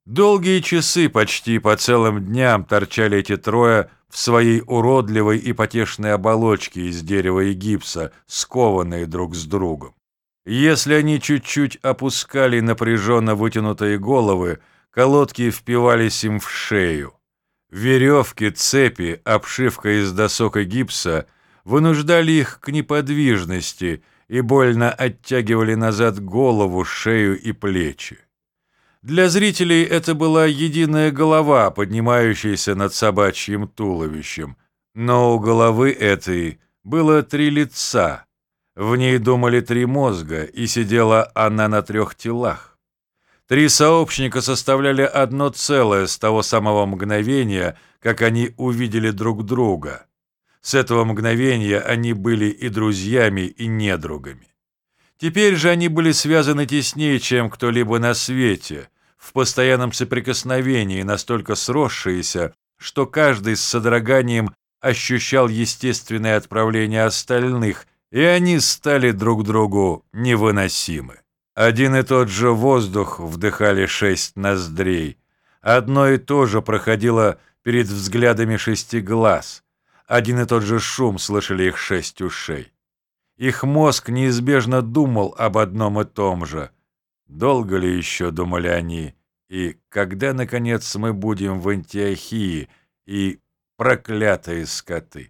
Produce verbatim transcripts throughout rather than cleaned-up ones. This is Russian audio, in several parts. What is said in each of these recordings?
Долгие часы, почти по целым дням, торчали эти трое в своей уродливой и потешной оболочке из дерева и гипса, скованные друг с другом. Если они чуть-чуть опускали напряженно вытянутые головы, колодки впивались им в шею. Веревки, цепи, обшивка из досок и гипса вынуждали их к неподвижности и больно оттягивали назад голову, шею и плечи. Для зрителей это была единая голова, поднимающаяся над собачьим туловищем, но у головы этой было три лица. В ней думали три мозга, и сидела она на трех телах. Три сообщника составляли одно целое с того самого мгновения, как они увидели друг друга. С этого мгновения они были и друзьями, и недругами. Теперь же они были связаны теснее, чем кто-либо на свете, в постоянном соприкосновении, настолько сросшиеся, что каждый с содроганием ощущал естественное отправление остальных, и они стали друг другу невыносимы. Один и тот же воздух вдыхали шесть ноздрей. Одно и то же проходило перед взглядами шести глаз. Один и тот же шум слышали их шесть ушей. Их мозг неизбежно думал об одном и том же. Долго ли еще, думали они, и когда, наконец, мы будем в Антиохии, и проклятые скоты?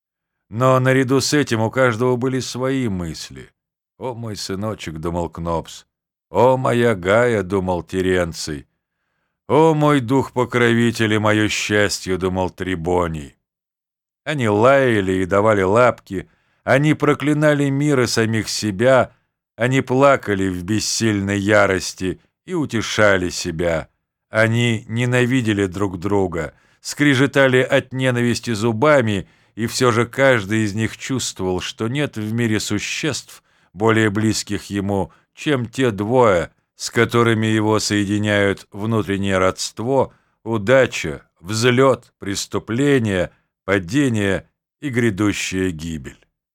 Но наряду с этим у каждого были свои мысли. «О, мой сыночек», — думал Кнопс, — «о, моя Гая», — думал Теренций, «о, мой дух-покровитель и мое счастье», — думал Трибоний. Они лаяли и давали лапки, они проклинали мир и самих себя, они плакали в бессильной ярости и утешали себя. Они ненавидели друг друга, скрежетали от ненависти зубами, и все же каждый из них чувствовал, что нет в мире существ, более близких ему, чем те двое, с которыми его соединяют внутреннее родство, удача, взлет, преступление, падение и грядущая гибель.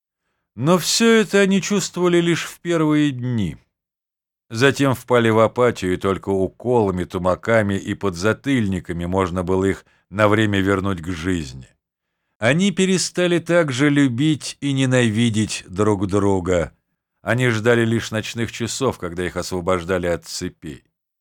Но все это они чувствовали лишь в первые дни. Затем впали в апатию, и только уколами, тумаками и подзатыльниками можно было их на время вернуть к жизни. Они перестали также любить и ненавидеть друг друга. Они ждали лишь ночных часов, когда их освобождали от цепей.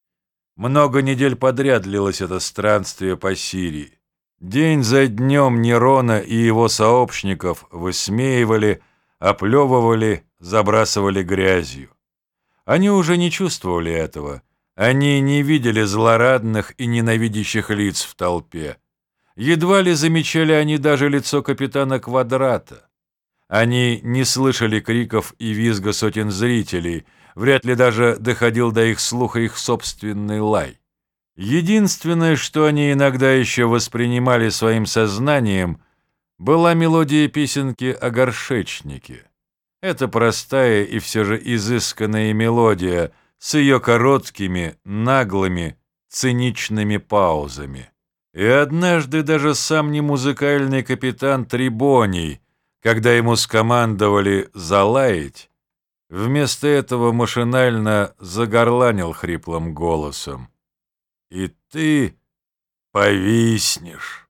Много недель подряд длилось это странствие по Сирии. День за днем Нерона и его сообщников высмеивали, оплевывали, забрасывали грязью. Они уже не чувствовали этого. Они не видели злорадных и ненавидящих лиц в толпе. Едва ли замечали они даже лицо капитана Квадрата. Они не слышали криков и визга сотен зрителей, вряд ли даже доходил до их слуха их собственный лай. Единственное, что они иногда еще воспринимали своим сознанием, была мелодия песенки о горшечнике. Это простая и все же изысканная мелодия с ее короткими, наглыми, циничными паузами. И однажды даже сам немузыкальный капитан Трибоний, когда ему скомандовали залаять, вместо этого машинально загорланил хриплым голосом: «И ты повиснешь».